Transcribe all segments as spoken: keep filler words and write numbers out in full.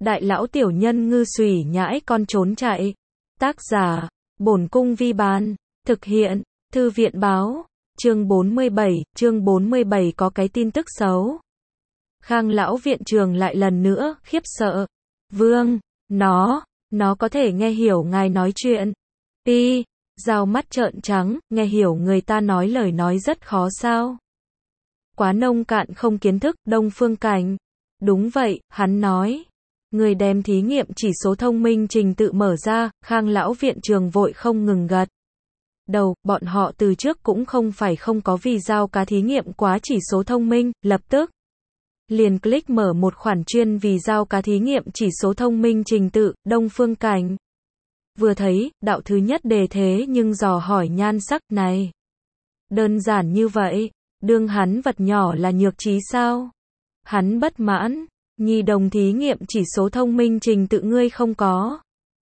Đại lão tiểu nhân ngư xùy nhãi con trốn chạy. Tác giả, Bổn Cung Vi Bán. Thực hiện, Thư viện Báo. Chương bốn mươi bảy, chương bốn mươi bảy có cái tin tức xấu. Khang lão viện trường lại lần nữa, khiếp sợ. Vương, nó, nó có thể nghe hiểu ngài nói chuyện. Pi, Dao mắt trợn trắng, nghe hiểu người ta nói lời nói rất khó sao. Quá nông cạn không kiến thức, Đông Phương Cảnh. Đúng vậy, hắn nói. Người đem thí nghiệm chỉ số thông minh trình tự mở ra, Khang lão viện trường vội không ngừng gật đầu, bọn họ từ trước cũng không phải không có vì giao cá thí nghiệm quá chỉ số thông minh, lập tức liền click mở một khoản chuyên vì giao cá thí nghiệm chỉ số thông minh trình tự, Đông Phương Cảnh. Vừa thấy, đạo thứ nhất đề thế nhưng dò hỏi nhan sắc này. Đơn giản như vậy, đương hắn vật nhỏ là nhược trí sao? Hắn bất mãn, nhi đồng thí nghiệm chỉ số thông minh trình tự ngươi không có.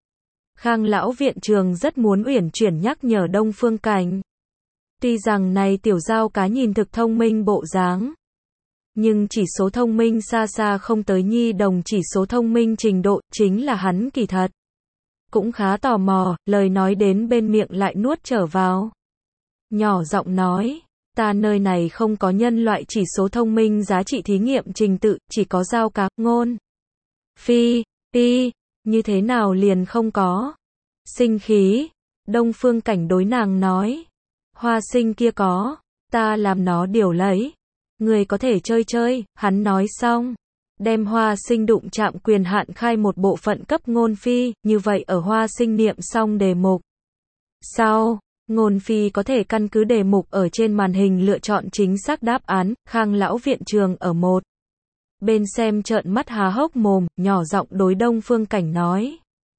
Khang lão viện trường rất muốn uyển chuyển nhắc nhở Đông Phương Cảnh. Tuy rằng này tiểu giao cá nhìn thực thông minh bộ dáng, nhưng chỉ số thông minh xa xa không tới nhi đồng chỉ số thông minh trình độ, chính là hắn kỳ thật cũng khá tò mò, lời nói đến bên miệng lại nuốt trở vào. Nhỏ giọng nói, ta nơi này không có nhân loại chỉ số thông minh giá trị thí nghiệm trình tự, chỉ có giao cá, ngôn. Phi, pi, như thế nào liền không có. Sinh khí, Đông Phương Cảnh đối nàng nói. Hoa sinh kia có, ta làm nó điều lấy. Người có thể chơi chơi, hắn nói xong. Đem hoa sinh đụng chạm quyền hạn khai một bộ phận cấp ngôn phi, như vậy ở hoa sinh niệm xong đề mục. Sau, ngôn phi có thể căn cứ đề mục ở trên màn hình lựa chọn chính xác đáp án, Khang lão viện trường ở một bên xem trợn mắt há hốc mồm, nhỏ giọng đối Đông Phương Cảnh nói.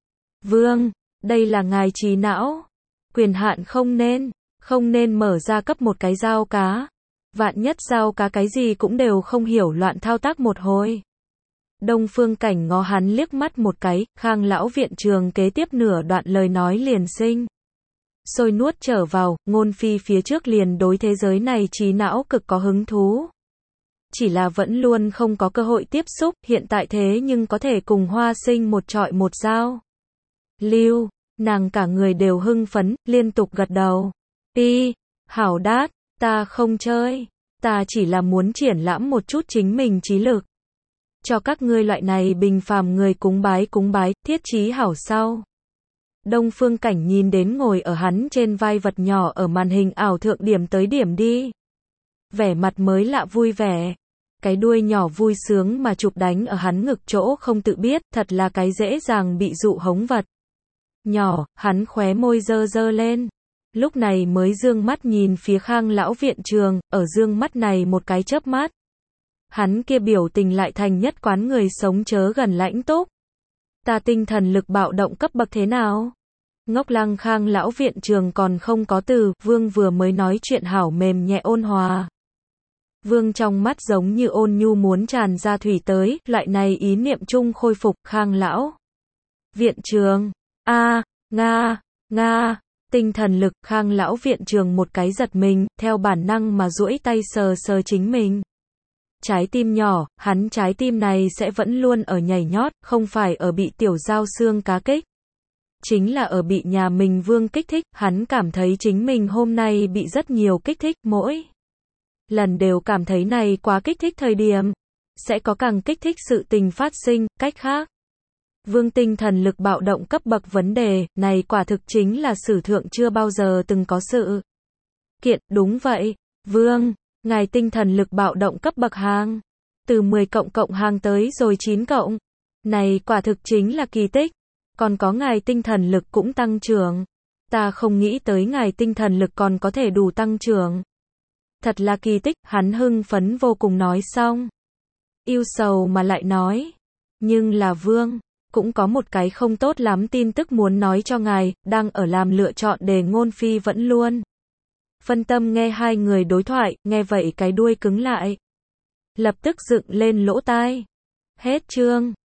Vương, đây là ngài trí não. Quyền hạn không nên, không nên mở ra cấp một cái giao cá. Vạn nhất giao cá cái gì cũng đều không hiểu loạn thao tác một hồi. Đông Phương Cảnh ngó hắn liếc mắt một cái, Khang lão viện trường kế tiếp nửa đoạn lời nói liền sinh sôi nuốt trở vào, ngôn phi phía trước liền đối thế giới này trí não cực có hứng thú. Chỉ là vẫn luôn không có cơ hội tiếp xúc, hiện tại thế nhưng có thể cùng hoa sinh một trọi một giao. Lưu, nàng cả người đều hưng phấn, liên tục gật đầu. Pi, hảo đát, ta không chơi, ta chỉ là muốn triển lãm một chút chính mình trí lực. Cho các ngươi loại này bình phàm người cúng bái cúng bái, thiết trí hảo sau. Đông Phương Cảnh nhìn đến ngồi ở hắn trên vai vật nhỏ ở màn hình ảo thượng điểm tới điểm đi. Vẻ mặt mới lạ vui vẻ. Cái đuôi nhỏ vui sướng mà chụp đánh ở hắn ngực chỗ không tự biết, thật là cái dễ dàng bị dụ hống vật. Nhỏ, hắn khóe môi dơ dơ lên. Lúc này mới dương mắt nhìn phía Khang lão viện trường, ở dương mắt này một cái chớp mắt. Hắn kia biểu tình lại thành nhất quán người sống chớ gần lãnh túc. Ta tinh thần lực bạo động cấp bậc thế nào? Ngốc lăng Khang lão viện trường còn không có từ, Vương vừa mới nói chuyện hảo mềm nhẹ ôn hòa. Vương trong mắt giống như ôn nhu muốn tràn ra thủy tới, loại này ý niệm chung khôi phục Khang lão viện trường. A, Nga, Nga, tinh thần lực Khang lão viện trường một cái giật mình, theo bản năng mà duỗi tay sờ sờ chính mình. Trái tim nhỏ, hắn trái tim này sẽ vẫn luôn ở nhảy nhót, không phải ở bị tiểu giao xương cá kích. Chính là ở bị nhà mình Vương kích thích, hắn cảm thấy chính mình hôm nay bị rất nhiều kích thích, mỗi lần đều cảm thấy này quá kích thích thời điểm, sẽ có càng kích thích sự tình phát sinh, cách khác. Vương tinh thần lực bạo động cấp bậc vấn đề, này quả thực chính là sử thượng chưa bao giờ từng có sự kiện, đúng vậy, Vương. Ngài tinh thần lực bạo động cấp bậc hàng. Từ mười cộng cộng hàng tới rồi chín cộng. Này quả thực chính là kỳ tích. Còn có ngài tinh thần lực cũng tăng trưởng. Ta không nghĩ tới ngài tinh thần lực còn có thể đủ tăng trưởng. Thật là kỳ tích, hắn hưng phấn vô cùng nói xong. Yêu sầu mà lại nói. Nhưng là Vương, cũng có một cái không tốt lắm tin tức muốn nói cho ngài, đang ở làm lựa chọn để ngôn phi vẫn luôn. Phân tâm nghe hai người đối thoại, nghe vậy cái đuôi cứng lại. Lập tức dựng lên lỗ tai. Hết chương.